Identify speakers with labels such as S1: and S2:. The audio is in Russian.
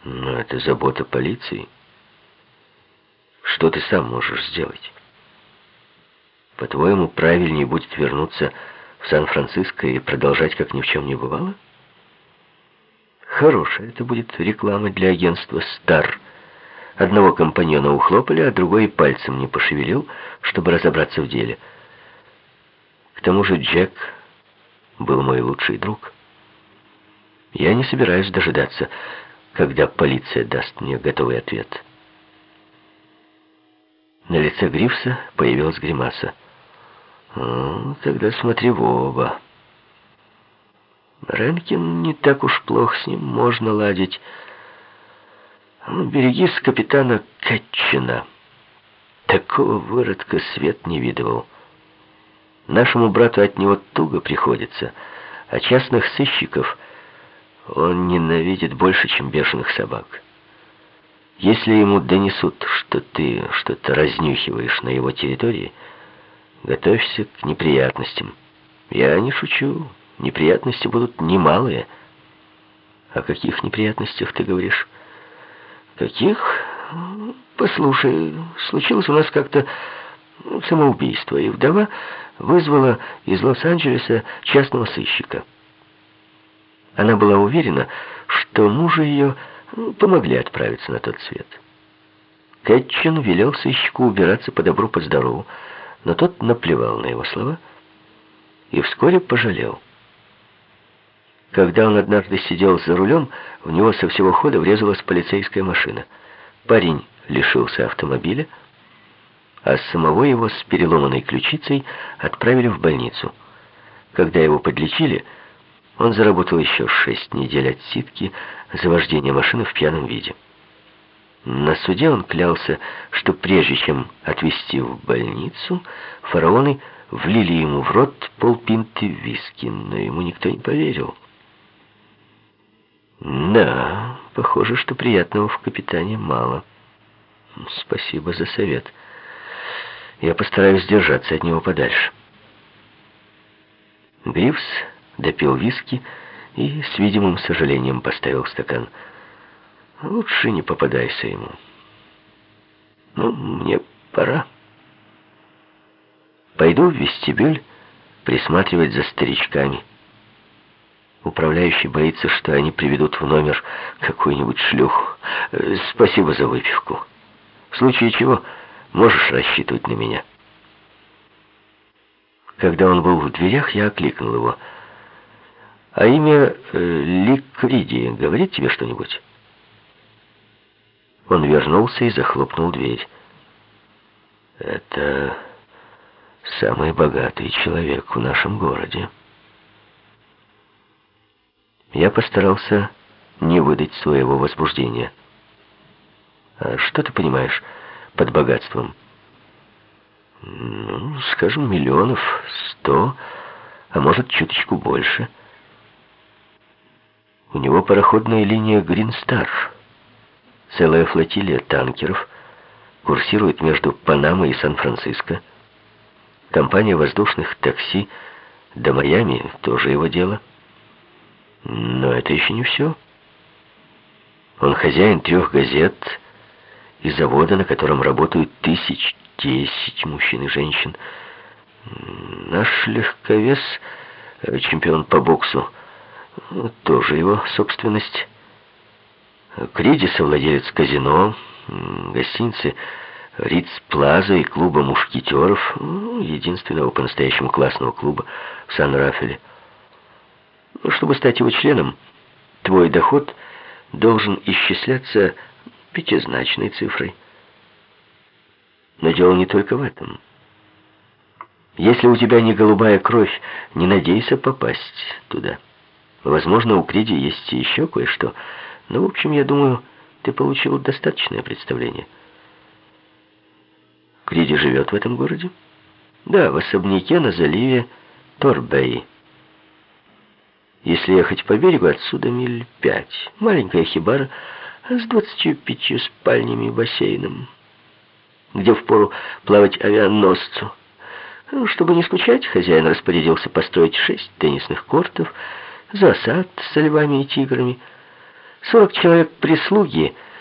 S1: Но это забота полиции. Что ты сам можешь сделать? По-твоему, правильнее будет вернуться в Сан-Франциско и продолжать, как ни в чем не бывало? Хорошая это будет реклама для агентства «Стар». Одного компаньона ухлопали, а другой и пальцем не пошевелил, чтобы разобраться в деле. К тому же Джек был мой лучший друг. Я не собираюсь дожидаться, когда полиция даст мне готовый ответ. На лице Грифса появилась гримаса. Тогда смотри в оба. Ренкин не так уж плох, с ним можно ладить. Берегись капитана Кетчина. Такого выродка свет не видывал. Нашему брату от него туго приходится, а частных сыщиков он ненавидит больше, чем бешеных собак. Если ему донесут, что ты что-то разнюхиваешь на его территории, готовься к неприятностям. Я не шучу, неприятности будут немалые. О каких неприятностях ты говоришь? Каких? Послушай, случилось у нас как-то самоубийство, и вдова вызвала из Лос-Анджелеса частного сыщика. Она была уверена, что мужу ее помогли отправиться на тот свет. Кетчин велел сыщику убираться по добру, по здорову, но тот наплевал на его слова и вскоре пожалел. Когда он однажды сидел за рулем, в него со всего хода врезалась полицейская машина. Парень лишился автомобиля, а самого его с переломанной ключицей отправили в больницу. Когда его подлечили, он заработал еще 6 недель отсидки за вождение машины в пьяном виде. На суде он клялся, что прежде чем отвезти в больницу, фараоны влили ему в рот полпинты виски, но ему никто не поверил. Да, похоже, что приятного в капитане мало. Спасибо за совет. Я постараюсь держаться от него подальше. Грифс допил виски и с видимым сожалением поставил стакан. Лучше не попадайся ему. Мне пора. Пойду в вестибюль присматривать за старичками. Управляющий боится, что они приведут в номер какую-нибудь шлюху. Спасибо за выпивку. В случае чего можешь рассчитывать на меня. Когда он был в дверях, я окликнул его. А имя Ликриди говорит тебе что-нибудь? Он вернулся и захлопнул дверь. Это самый богатый человек в нашем городе. Я постарался не выдать своего возбуждения. А что ты понимаешь под богатством? Скажем, 100 миллионов, а может, чуточку больше. У него пароходная линия «Грин-Стар». Целая флотилия танкеров курсирует между Панамой и Сан-Франциско. Компания воздушных такси до Майами тоже его дело. Но это еще не все. Он хозяин 3 газет и завода, на котором работают 1010 мужчин и женщин. Наш легковес, чемпион по боксу, тоже его собственность. Криди совладелец казино, гостиницы Ritz Plaza и клуба мушкетеров, единственного по-настоящему классного клуба в Сан-Рафеле. Чтобы стать его членом, твой доход должен исчисляться 5-значной цифрой. Но дело не только в этом. Если у тебя не голубая кровь, не надейся попасть туда. Возможно, у Криди есть еще кое-что. Но, в общем, я думаю, ты получил достаточное представление. Криди живет в этом городе? Да, в особняке на заливе Торбей. Если ехать по берегу, отсюда 5 миль. Маленькая хибара с 25 спальнями и бассейном, где впору плавать авианосцу. Чтобы не скучать, хозяин распорядился построить 6 теннисных кортов, засад со львами и тиграми. 40 человек прислуги